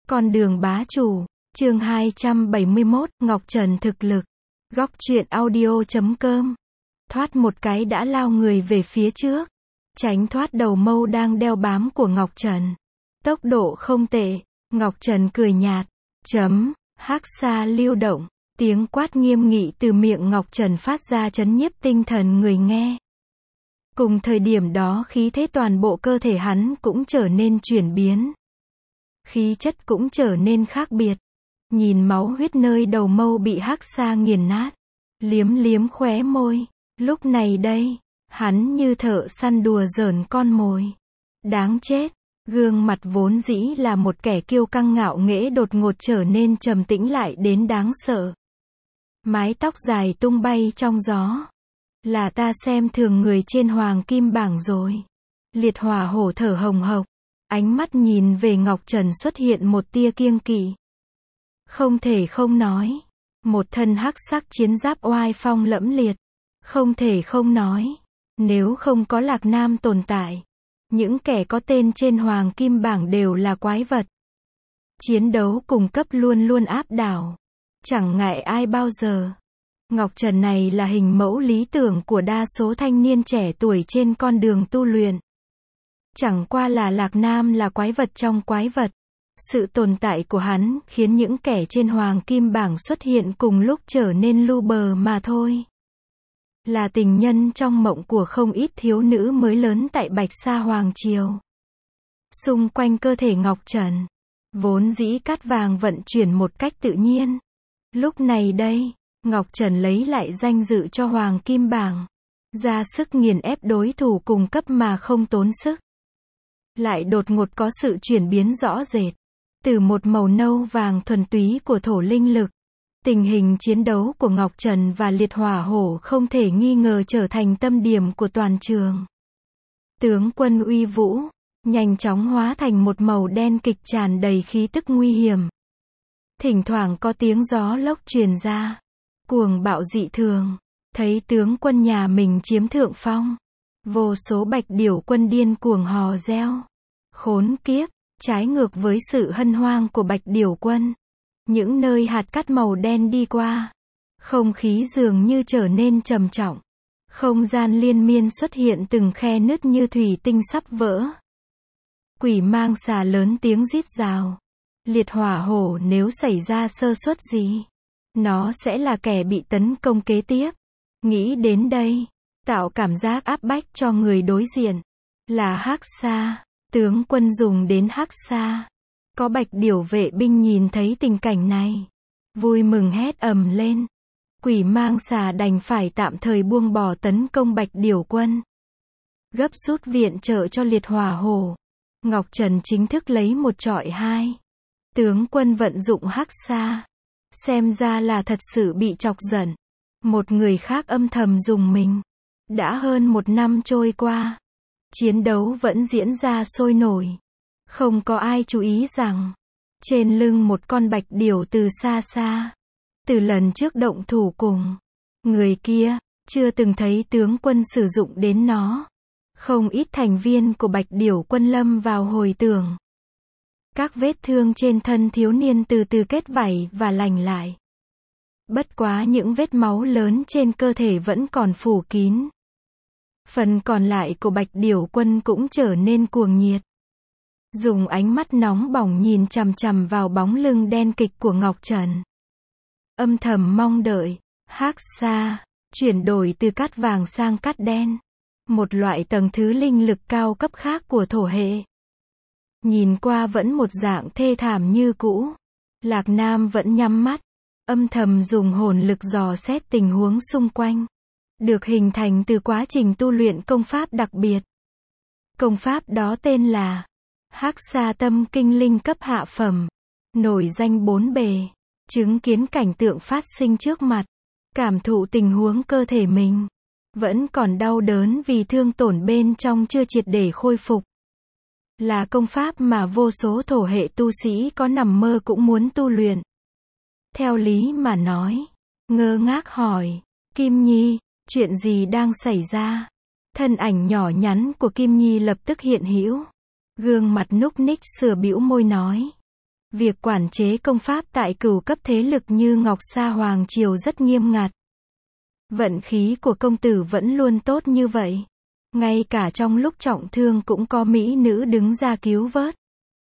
Con đường bá chủ, chương 271, Ngọc Trần thực lực. Góc truyện audio.com. Thoát một cái đã lao người về phía trước. Tránh thoát đầu mâu đang đeo bám của Ngọc Trần. Tốc độ không tệ. Ngọc Trần cười nhạt. Hắc xa lưu động. Tiếng quát nghiêm nghị từ miệng Ngọc Trần phát ra chấn nhiếp tinh thần người nghe. Cùng thời điểm đó khí thế toàn bộ cơ thể hắn cũng trở nên chuyển biến. Khí chất cũng trở nên khác biệt. Nhìn máu huyết nơi đầu mâu bị hắc xa nghiền nát. Liếm liếm khóe môi. Lúc này đây, hắn như thợ săn đùa giỡn con mồi. Đáng chết. Gương mặt vốn dĩ là một kẻ kiêu căng ngạo nghễ đột ngột trở nên trầm tĩnh lại đến đáng sợ. Mái tóc dài tung bay trong gió. Là ta xem thường người trên hoàng kim bảng rồi. Liệt hỏa hổ thở hồng hộc. Ánh mắt nhìn về Ngọc Trần xuất hiện một tia kiêng kỵ. Không thể không nói. Một thân hắc sắc chiến giáp oai phong lẫm liệt. Không thể không nói. Nếu không có Lạc Nam tồn tại. Những kẻ có tên trên hoàng kim bảng đều là quái vật. Chiến đấu cùng cấp luôn luôn áp đảo. Chẳng ngại ai bao giờ. Ngọc Trần này là hình mẫu lý tưởng của đa số thanh niên trẻ tuổi trên con đường tu luyện. Chẳng qua là Lạc Nam là quái vật trong quái vật. Sự tồn tại của hắn khiến những kẻ trên hoàng kim bảng xuất hiện cùng lúc trở nên lu bờ mà thôi. Là tình nhân trong mộng của không ít thiếu nữ mới lớn tại Bạch Sa Hoàng Triều. Xung quanh cơ thể Ngọc Trần, vốn dĩ cát vàng vận chuyển một cách tự nhiên. Lúc này đây, Ngọc Trần lấy lại danh dự cho hoàng kim bảng. Ra sức nghiền ép đối thủ cùng cấp mà không tốn sức. Lại đột ngột có sự chuyển biến rõ rệt. Từ một màu nâu vàng thuần túy của thổ linh lực. Tình hình chiến đấu của Ngọc Trần và liệt hỏa hổ không thể nghi ngờ trở thành tâm điểm của toàn trường. Tướng quân uy vũ, nhanh chóng hóa thành một màu đen kịch tràn đầy khí tức nguy hiểm. Thỉnh thoảng có tiếng gió lốc truyền ra. Cuồng bạo dị thường. Thấy tướng quân nhà mình chiếm thượng phong. Vô số bạch điểu quân điên cuồng hò reo. Khốn kiếp, trái ngược với sự hân hoan của bạch điểu quân. Những nơi hạt cát màu đen đi qua. Không khí dường như trở nên trầm trọng. Không gian liên miên xuất hiện từng khe nứt như thủy tinh sắp vỡ. Quỷ mang xà lớn tiếng rít rào. Liệt hỏa hổ nếu xảy ra sơ suất gì, nó sẽ là kẻ bị tấn công kế tiếp. Nghĩ đến đây, tạo cảm giác áp bách cho người đối diện. Là hắc xa, tướng quân dùng đến hắc xa. Có bạch điểu vệ binh nhìn thấy tình cảnh này. Vui mừng hét ầm lên. Quỷ mang xà đành phải tạm thời buông bỏ tấn công bạch điểu quân. Gấp rút viện trợ cho liệt hỏa hổ. Ngọc Trần chính thức lấy một trọi hai. Tướng quân vận dụng hắc xa. Xem ra là thật sự bị chọc giận. Một người khác âm thầm dùng mình. Đã hơn một năm trôi qua. Chiến đấu vẫn diễn ra sôi nổi. Không có ai chú ý rằng, trên lưng một con bạch điểu từ xa xa. Từ lần trước động thủ cùng người kia, chưa từng thấy tướng quân sử dụng đến nó. Không ít thành viên của bạch điểu quân lâm vào hồi tưởng. Các vết thương trên thân thiếu niên từ từ kết vảy và lành lại. Bất quá những vết máu lớn trên cơ thể vẫn còn phủ kín. Phần còn lại của bạch điểu quân cũng trở nên cuồng nhiệt. Dùng ánh mắt nóng bỏng nhìn chằm chằm vào bóng lưng đen kịch của Ngọc Trần. Âm thầm mong đợi, hắc xa, chuyển đổi từ cát vàng sang cát đen. Một loại tầng thứ linh lực cao cấp khác của thổ hệ. Nhìn qua vẫn một dạng thê thảm như cũ. Lạc Nam vẫn nhắm mắt, âm thầm dùng hồn lực dò xét tình huống xung quanh. Được hình thành từ quá trình tu luyện công pháp đặc biệt. Công pháp đó tên là Hắc Sa Tâm Kinh Linh cấp hạ phẩm. Nổi danh bốn bề. Chứng kiến cảnh tượng phát sinh trước mặt. Cảm thụ tình huống cơ thể mình. Vẫn còn đau đớn vì thương tổn bên trong chưa triệt để khôi phục. Là công pháp mà vô số thổ hệ tu sĩ có nằm mơ cũng muốn tu luyện. Theo lý mà nói. Ngơ ngác hỏi. Kim Nhi, chuyện gì đang xảy ra? Thân ảnh nhỏ nhắn của Kim Nhi lập tức hiện hữu. Gương mặt núc ních sửa bĩu môi nói. Việc quản chế công pháp tại cửu cấp thế lực như Ngọc Sa Hoàng Triều rất nghiêm ngặt. Vận khí của công tử vẫn luôn tốt như vậy. Ngay cả trong lúc trọng thương cũng có mỹ nữ đứng ra cứu vớt.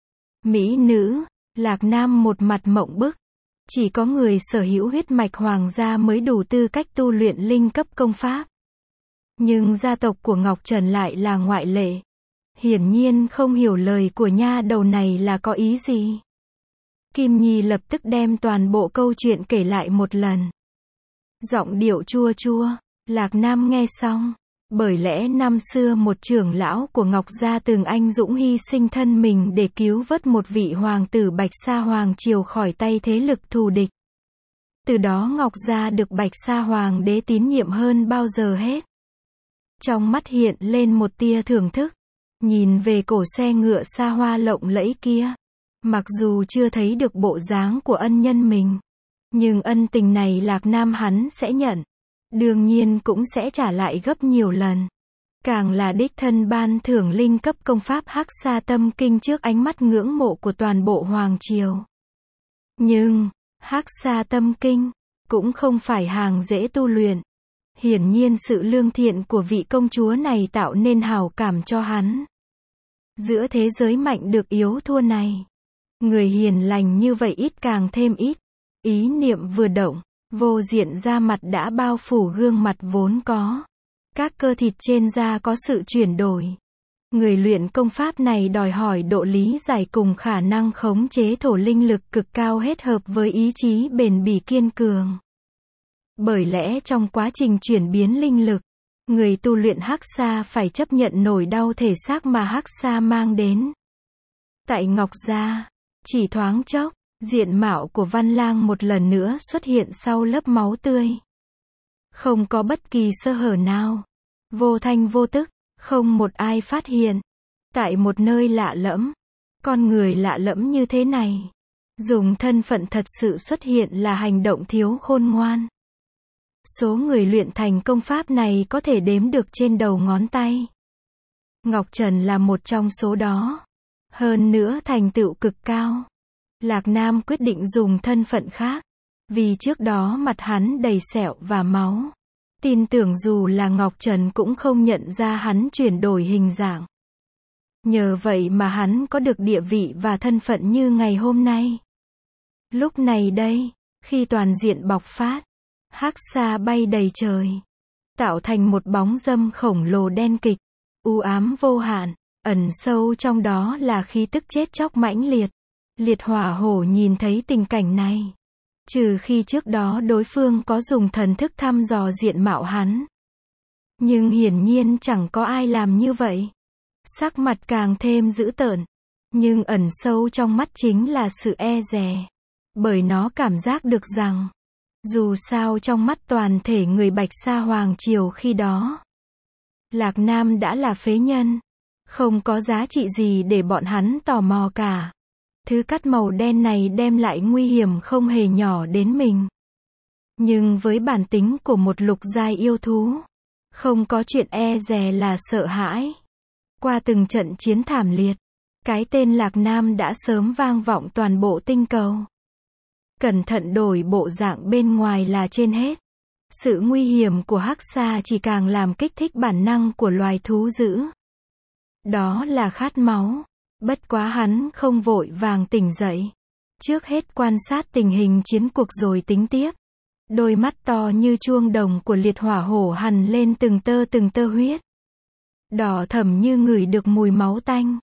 Mỹ nữ, Lạc Nam một mặt mộng bức. Chỉ có người sở hữu huyết mạch hoàng gia mới đủ tư cách tu luyện linh cấp công pháp. Nhưng gia tộc của Ngọc Trần lại là ngoại lệ. Hiển nhiên không hiểu lời của nha đầu này là có ý gì. Kim Nhi lập tức đem toàn bộ câu chuyện kể lại một lần. Giọng điệu chua chua, Lạc Nam nghe xong. Bởi lẽ năm xưa một trưởng lão của Ngọc Gia từng anh dũng hy sinh thân mình để cứu vớt một vị hoàng tử Bạch Sa Hoàng Triều khỏi tay thế lực thù địch. Từ đó Ngọc Gia được Bạch Sa Hoàng đế tín nhiệm hơn bao giờ hết. Trong mắt hiện lên một tia thưởng thức. Nhìn về cổ xe ngựa xa hoa lộng lẫy kia. Mặc dù chưa thấy được bộ dáng của ân nhân mình. Nhưng ân tình này Lạc Nam hắn sẽ nhận. Đương nhiên cũng sẽ trả lại gấp nhiều lần. Càng là đích thân ban thưởng linh cấp công pháp Hắc Sa Tâm Kinh trước ánh mắt ngưỡng mộ của toàn bộ Hoàng Triều. Nhưng, Hắc Sa Tâm Kinh cũng không phải hàng dễ tu luyện. Hiển nhiên sự lương thiện của vị công chúa này tạo nên hào cảm cho hắn. Giữa thế giới mạnh được yếu thua này, người hiền lành như vậy ít càng thêm ít. Ý niệm vừa động, vô diện da mặt đã bao phủ gương mặt vốn có. Các cơ thịt trên da có sự chuyển đổi. Người luyện công pháp này đòi hỏi độ lý giải cùng khả năng khống chế thổ linh lực cực cao hết hợp với ý chí bền bỉ kiên cường. Bởi lẽ trong quá trình chuyển biến linh lực, người tu luyện Hắc Sa phải chấp nhận nỗi đau thể xác mà Hắc Sa mang đến. Tại Ngọc Gia, chỉ thoáng chốc, diện mạo của Văn Lang một lần nữa xuất hiện sau lớp máu tươi. Không có bất kỳ sơ hở nào. Vô thanh vô tức, không một ai phát hiện. Tại một nơi lạ lẫm, con người lạ lẫm như thế này, dùng thân phận thật sự xuất hiện là hành động thiếu khôn ngoan. Số người luyện thành công pháp này có thể đếm được trên đầu ngón tay. Ngọc Trần là một trong số đó. Hơn nữa thành tựu cực cao. Lạc Nam quyết định dùng thân phận khác. Vì trước đó mặt hắn đầy sẹo và máu. Tin tưởng dù là Ngọc Trần cũng không nhận ra hắn chuyển đổi hình dạng. Nhờ vậy mà hắn có được địa vị và thân phận như ngày hôm nay. Lúc này đây, khi toàn diện bộc phát, Hắc Sa bay đầy trời, tạo thành một bóng dâm khổng lồ đen kịch, u ám vô hạn, ẩn sâu trong đó là khí tức chết chóc mãnh liệt. Liệt Hỏa Hổ nhìn thấy tình cảnh này, trừ khi trước đó đối phương có dùng thần thức thăm dò diện mạo hắn. Nhưng hiển nhiên chẳng có ai làm như vậy. Sắc mặt càng thêm dữ tợn, nhưng ẩn sâu trong mắt chính là sự e dè. Bởi nó cảm giác được rằng, dù sao trong mắt toàn thể người Bạch Sa Hoàng Triều khi đó, Lạc Nam đã là phế nhân. Không có giá trị gì để bọn hắn tò mò cả. Thứ cắt màu đen này đem lại nguy hiểm không hề nhỏ đến mình. Nhưng với bản tính của một lục giai yêu thú, không có chuyện e dè là sợ hãi. Qua từng trận chiến thảm liệt, cái tên Lạc Nam đã sớm vang vọng toàn bộ tinh cầu. Cẩn thận đổi bộ dạng bên ngoài là trên hết. Sự nguy hiểm của Hắc Sa chỉ càng làm kích thích bản năng của loài thú dữ. Đó là khát máu. Bất quá hắn không vội vàng tỉnh dậy. Trước hết quan sát tình hình chiến cuộc rồi tính tiếp. Đôi mắt to như chuông đồng của Liệt Hỏa Hổ hằn lên từng tơ huyết. Đỏ thẫm như ngửi được mùi máu tanh.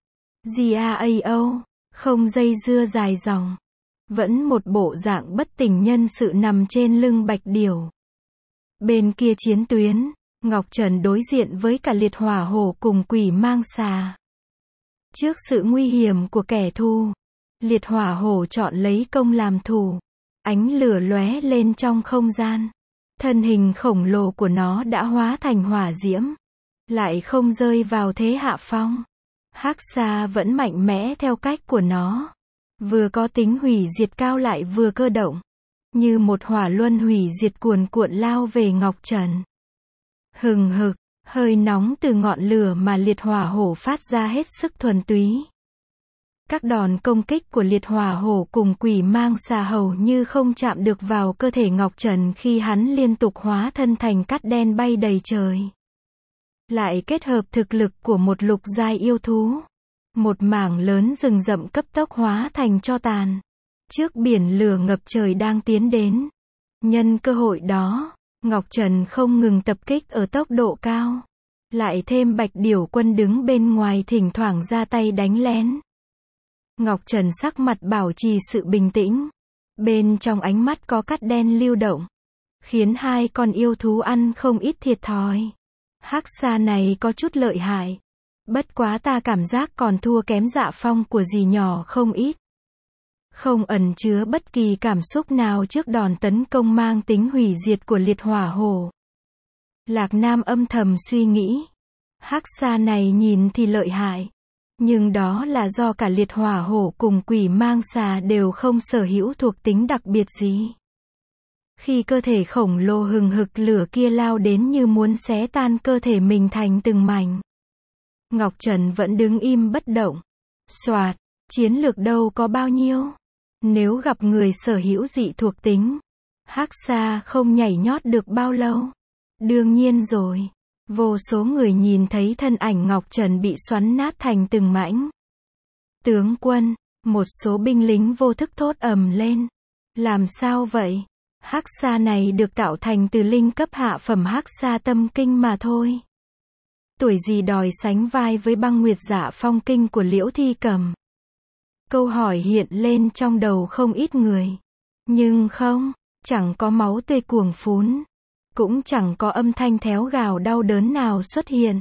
Giao, không dây dưa dài dòng. Vẫn một bộ dạng bất tỉnh nhân sự nằm trên lưng Bạch Điểu. Bên kia chiến tuyến, Ngọc Trần đối diện với cả Liệt Hỏa Hổ cùng Quỷ Mang Xà. Trước sự nguy hiểm của kẻ thù, Liệt Hỏa Hổ chọn lấy công làm thủ. Ánh lửa lóe lên trong không gian. Thân hình khổng lồ của nó đã hóa thành hỏa diễm. Lại không rơi vào thế hạ phong. Hắc Sa vẫn mạnh mẽ theo cách của nó. Vừa có tính hủy diệt cao lại vừa cơ động. Như một hỏa luân hủy diệt cuồn cuộn lao về Ngọc Trần. Hừng hực, hơi nóng từ ngọn lửa mà Liệt Hỏa Hổ phát ra hết sức thuần túy. Các đòn công kích của liệt hỏa hổ cùng quỷ mang xà hầu như không chạm được vào cơ thể Ngọc Trần khi hắn liên tục hóa thân thành cát đen bay đầy trời. Lại kết hợp thực lực của một lục giai yêu thú. Một mảng lớn rừng rậm cấp tốc hóa thành tro tàn. Trước biển lửa ngập trời đang tiến đến. Nhân cơ hội đó, Ngọc Trần không ngừng tập kích ở tốc độ cao. Lại thêm Bạch Điểu Quân đứng bên ngoài thỉnh thoảng ra tay đánh lén. Ngọc Trần sắc mặt bảo trì sự bình tĩnh. Bên trong ánh mắt có cát đen lưu động. Khiến hai con yêu thú ăn không ít thiệt thòi. Hắc Sa này có chút lợi hại. Bất quá ta cảm giác còn thua kém Dạ Phong của dì nhỏ không ít. Không ẩn chứa bất kỳ cảm xúc nào trước đòn tấn công mang tính hủy diệt của liệt hỏa hổ. Lạc Nam âm thầm suy nghĩ. Hắc Sa này nhìn thì lợi hại. Nhưng đó là do cả liệt hỏa hổ cùng quỷ mang xà đều không sở hữu thuộc tính đặc biệt gì. Khi cơ thể khổng lồ hừng hực lửa kia lao đến như muốn xé tan cơ thể mình thành từng mảnh. Ngọc Trần vẫn đứng im bất động. Soạt, chiến lược đâu có bao nhiêu. Nếu gặp người sở hữu dị thuộc tính, Hắc Sa không nhảy nhót được bao lâu. Đương nhiên rồi. Vô số người nhìn thấy thân ảnh Ngọc Trần bị xoắn nát thành từng mảnh. Tướng quân, một số binh lính vô thức thốt ầm lên. Làm sao vậy? Hắc Sa này được tạo thành từ linh cấp hạ phẩm Hắc Sa tâm kinh mà thôi. Tuổi gì đòi sánh vai với băng nguyệt dạ phong kinh của Liễu Thi Cầm. Câu hỏi hiện lên trong đầu không ít người. Nhưng không, chẳng có máu tươi cuồng phún. Cũng chẳng có âm thanh théo gào đau đớn nào xuất hiện.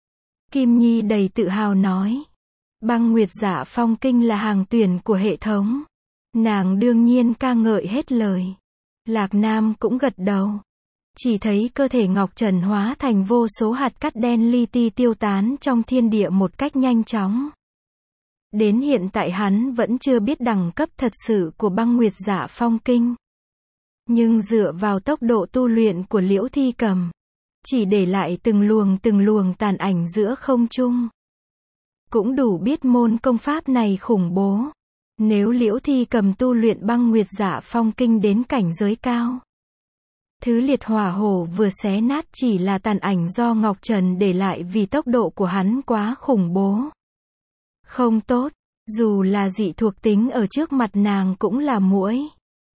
Kim Nhi đầy tự hào nói. Băng nguyệt dạ phong kinh là hàng tuyển của hệ thống. Nàng đương nhiên ca ngợi hết lời. Lạc Nam cũng gật đầu. Chỉ thấy cơ thể Ngọc Trần hóa thành vô số hạt cát đen li ti tiêu tán trong thiên địa một cách nhanh chóng. Đến hiện tại hắn vẫn chưa biết đẳng cấp thật sự của băng nguyệt dạ phong kinh. Nhưng dựa vào tốc độ tu luyện của Liễu Thi Cầm, chỉ để lại từng luồng tàn ảnh giữa không trung. Cũng đủ biết môn công pháp này khủng bố. Nếu Liễu Thi Cầm tu luyện băng nguyệt dạ phong kinh đến cảnh giới cao. Thứ liệt hỏa hổ vừa xé nát chỉ là tàn ảnh do Ngọc Trần để lại vì tốc độ của hắn quá khủng bố. Không tốt, dù là dị thuộc tính ở trước mặt nàng cũng là muỗi.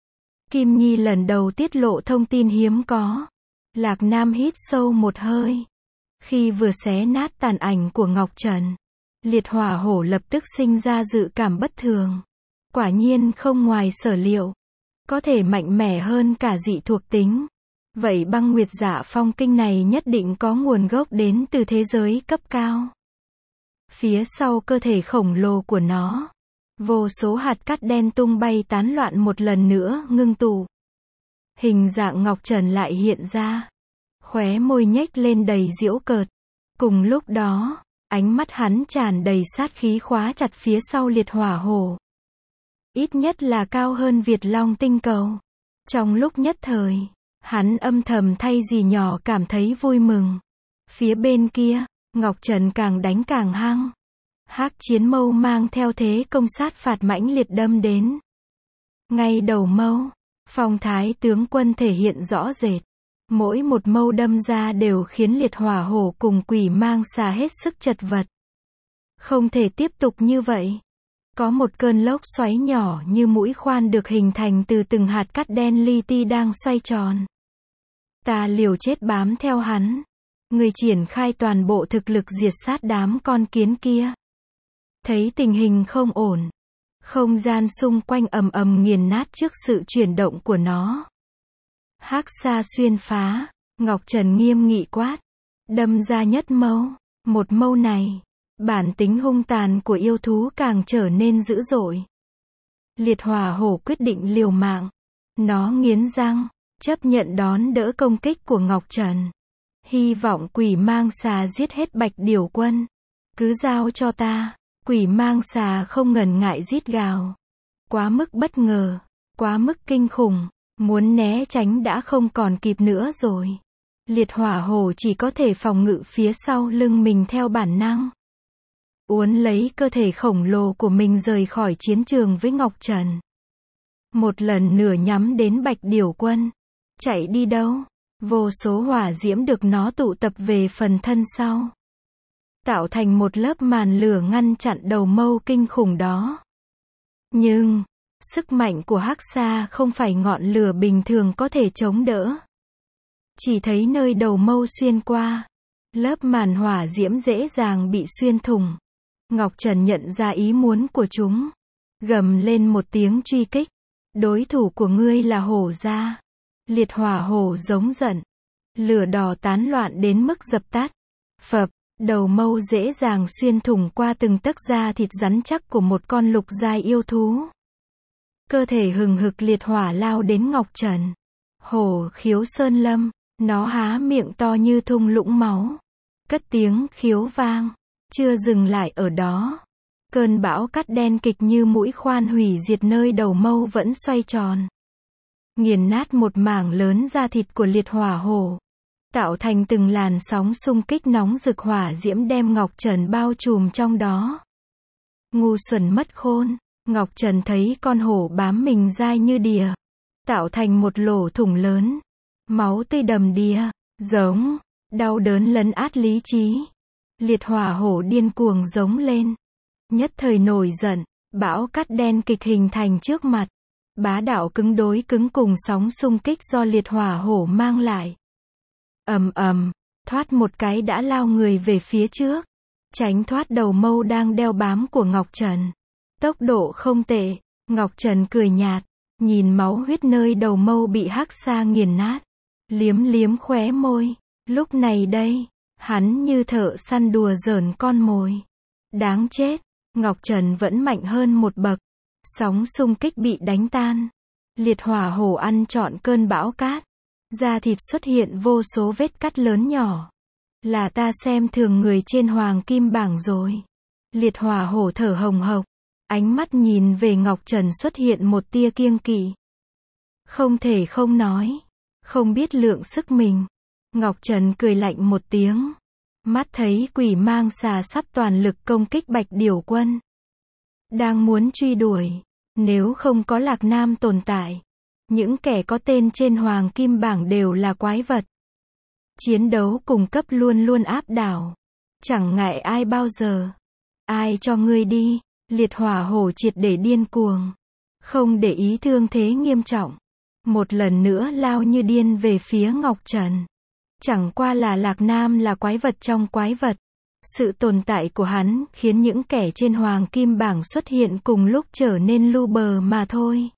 Kim Nhi lần đầu tiết lộ thông tin hiếm có. Lạc Nam hít sâu một hơi. Khi vừa xé nát tàn ảnh của Ngọc Trần, liệt hỏa hổ lập tức sinh ra dự cảm bất thường. Quả nhiên không ngoài sở liệu. Có thể mạnh mẽ hơn cả dị thuộc tính. Vậy băng nguyệt dạ phong kinh này nhất định có nguồn gốc đến từ thế giới cấp cao. Phía sau cơ thể khổng lồ của nó, vô số hạt cát đen tung bay tán loạn một lần nữa ngưng tụ. Hình dạng Ngọc Trần lại hiện ra. Khóe môi nhếch lên đầy giễu cợt. Cùng lúc đó, ánh mắt hắn tràn đầy sát khí khóa chặt phía sau liệt hỏa hổ. Ít nhất là cao hơn Việt Long tinh cầu. Trong lúc nhất thời, hắn âm thầm thay dì nhỏ cảm thấy vui mừng. Phía bên kia, Ngọc Trần càng đánh càng hăng. Hắc chiến mâu mang theo thế công sát phạt mãnh liệt đâm đến. Ngay đầu mâu, phong thái tướng quân thể hiện rõ rệt. Mỗi một mâu đâm ra đều khiến liệt hỏa hổ cùng quỷ mang xà hết sức chật vật. Không thể tiếp tục như vậy. Có một cơn lốc xoáy nhỏ như mũi khoan được hình thành từ từng hạt cát đen li ti đang xoay tròn. Ta liều chết bám theo hắn. Người triển khai toàn bộ thực lực diệt sát đám con kiến kia. Thấy tình hình không ổn. Không gian xung quanh ầm ầm nghiền nát trước sự chuyển động của nó. Hắc Sa xuyên phá. Ngọc Trần nghiêm nghị quát. Đâm ra nhất mâu. Một mâu này. Bản tính hung tàn của yêu thú càng trở nên dữ dội. Liệt hỏa hổ quyết định liều mạng. Nó nghiến răng. Chấp nhận đón đỡ công kích của Ngọc Trần. Hy vọng quỷ mang xà giết hết Bạch Điểu Quân. Cứ giao cho ta. Quỷ mang xà không ngần ngại rít gào. Quá mức bất ngờ. Quá mức kinh khủng. Muốn né tránh đã không còn kịp nữa rồi. Liệt hỏa hổ chỉ có thể phòng ngự phía sau lưng mình theo bản năng. uốn lấy cơ thể khổng lồ của mình rời khỏi chiến trường với Ngọc Trần. Một lần nữa nhắm đến Bạch Điểu Quân. Chạy đi đâu? Vô số hỏa diễm được nó tụ tập về phần thân sau, tạo thành một lớp màn lửa ngăn chặn đầu mâu kinh khủng đó. Nhưng, sức mạnh của Hắc Sa không phải ngọn lửa bình thường có thể chống đỡ. Chỉ thấy nơi đầu mâu xuyên qua, lớp màn hỏa diễm dễ dàng bị xuyên thủng. Ngọc Trần nhận ra ý muốn của chúng, gầm lên một tiếng truy kích. Đối thủ của ngươi là hổ gia. Liệt hỏa hổ giống giận. Lửa đỏ tán loạn đến mức dập tắt. Phập, đầu mâu dễ dàng xuyên thủng qua từng tấc da thịt rắn chắc của một con lục giai yêu thú. Cơ thể hừng hực liệt hỏa lao đến Ngọc Trần. Hổ khiếu sơn lâm, nó há miệng to như thung lũng máu. Cất tiếng khiếu vang. Chưa dừng lại ở đó. Cơn bão cát đen kịch như mũi khoan hủy diệt nơi đầu mâu vẫn xoay tròn. Nghiền nát một mảng lớn da thịt của liệt hỏa hổ. Tạo thành từng làn sóng xung kích nóng rực hỏa diễm đem Ngọc Trần bao trùm trong đó. Ngu xuẩn mất khôn. Ngọc Trần thấy con hổ bám mình dai như đìa. Tạo thành một lỗ thủng lớn. Máu tươi đầm đìa. Giống. Đau đớn lấn át lý trí. Liệt hỏa hổ điên cuồng giống lên. Nhất thời nổi giận. Bão cát đen kịch hình thành trước mặt. Bá đạo cứng đối cứng cùng sóng xung kích do liệt hỏa hổ mang lại. Ầm ầm, thoát một cái đã lao người về phía trước. Tránh thoát đầu mâu đang đeo bám của Ngọc Trần. Tốc độ không tệ. Ngọc Trần cười nhạt. Nhìn máu huyết nơi đầu mâu bị Hắc Sa nghiền nát. Liếm liếm khóe môi. Lúc này đây, hắn như thợ săn đùa giỡn con mồi. Đáng chết. Ngọc Trần vẫn mạnh hơn một bậc. Sóng xung kích bị đánh tan. Liệt hỏa hổ ăn trọn cơn bão cát. Da thịt xuất hiện vô số vết cắt lớn nhỏ. Là ta xem thường người trên hoàng kim bảng rồi. Liệt hỏa hổ thở hồng hộc. Ánh mắt nhìn về Ngọc Trần xuất hiện một tia kiêng kỵ. Không thể không nói. Không biết lượng sức mình. Ngọc Trần cười lạnh một tiếng. Mắt thấy quỷ mang xà sắp toàn lực công kích Bạch Điểu Quân. Đang muốn truy đuổi. Nếu không có Lạc Nam tồn tại. Những kẻ có tên trên hoàng kim bảng đều là quái vật. Chiến đấu cùng cấp luôn luôn áp đảo. Chẳng ngại ai bao giờ. Ai cho ngươi đi. Liệt hỏa hổ triệt để điên cuồng. Không để ý thương thế nghiêm trọng. Một lần nữa lao như điên về phía Ngọc Trần. Chẳng qua là Lạc Nam là quái vật trong quái vật. Sự tồn tại của hắn khiến những kẻ trên hoàng kim bảng xuất hiện cùng lúc trở nên lu bờ mà thôi.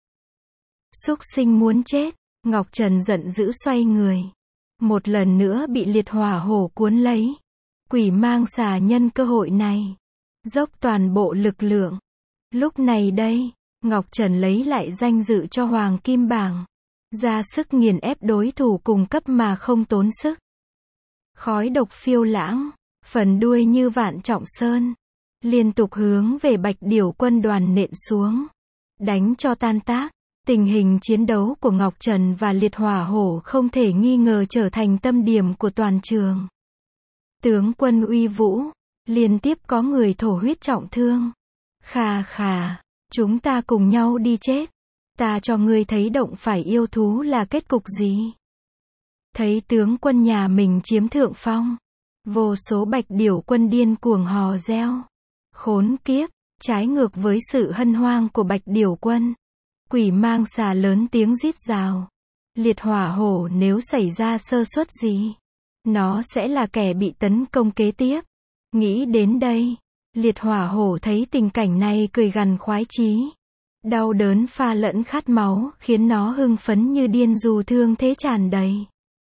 Súc sinh muốn chết. Ngọc Trần giận dữ xoay người. Một lần nữa bị liệt hỏa hổ cuốn lấy. Quỷ mang xà nhân cơ hội này. Dốc toàn bộ lực lượng. Lúc này đây, Ngọc Trần lấy lại danh dự cho hoàng kim bảng. Ra sức nghiền ép đối thủ cùng cấp mà không tốn sức. Khói độc phiêu lãng. Phần đuôi như vạn trọng sơn. Liên tục hướng về Bạch Điểu Quân đoàn nện xuống. Đánh cho tan tác. Tình hình chiến đấu của Ngọc Trần và liệt hỏa hổ không thể nghi ngờ trở thành tâm điểm của toàn trường. Tướng quân uy vũ. Liên tiếp có người thổ huyết trọng thương. Khà khà. Chúng ta cùng nhau đi chết. Ta cho ngươi thấy động phải yêu thú là kết cục gì. Thấy tướng quân nhà mình chiếm thượng phong. Vô số Bạch Điểu Quân điên cuồng hò reo. Khốn kiếp. Trái ngược với sự hân hoan của Bạch Điểu Quân. Quỷ mang xà lớn tiếng rít rào. Liệt hỏa hổ nếu xảy ra sơ suất gì. Nó sẽ là kẻ bị tấn công kế tiếp. Nghĩ đến đây. Liệt hỏa hổ thấy tình cảnh này cười gằn khoái chí. Đau đớn pha lẫn khát máu khiến nó hưng phấn như điên dù thương thế tràn đầy.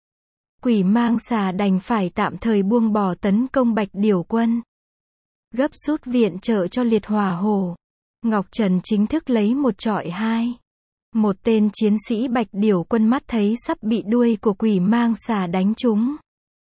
Quỷ mang xà đành phải tạm thời buông bỏ tấn công Bạch Điểu Quân. Gấp rút viện trợ cho liệt hỏa hổ. Ngọc Trần chính thức lấy một trọi hai. Một tên chiến sĩ Bạch Điểu Quân mắt thấy sắp bị đuôi của quỷ mang xà đánh trúng.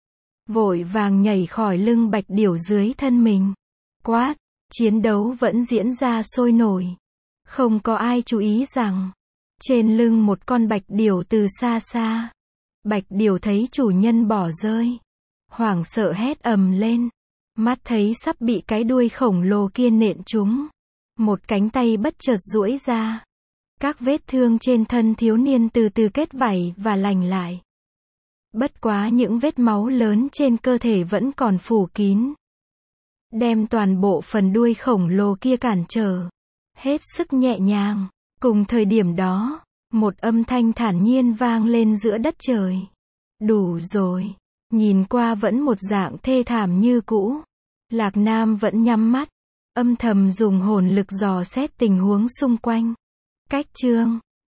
Vội vàng nhảy khỏi lưng Bạch Điểu dưới thân mình. Quát, chiến đấu vẫn diễn ra sôi nổi. Không có ai chú ý rằng, trên lưng một con Bạch Điểu từ xa xa. Bạch Điểu thấy chủ nhân bỏ rơi. Hoảng sợ hét ầm lên. Mắt thấy sắp bị cái đuôi khổng lồ kia nện trúng. Một cánh tay bất chợt duỗi ra. Các vết thương trên thân thiếu niên từ từ kết vảy và lành lại. Bất quá những vết máu lớn trên cơ thể vẫn còn phủ kín. Đem toàn bộ phần đuôi khổng lồ kia cản trở. Hết sức nhẹ nhàng. Cùng thời điểm đó, một âm thanh thản nhiên vang lên giữa đất trời. Đủ rồi. Nhìn qua vẫn một dạng thê thảm như cũ. Lạc Nam vẫn nhắm mắt. Âm thầm dùng hồn lực dò xét tình huống xung quanh. Cách chương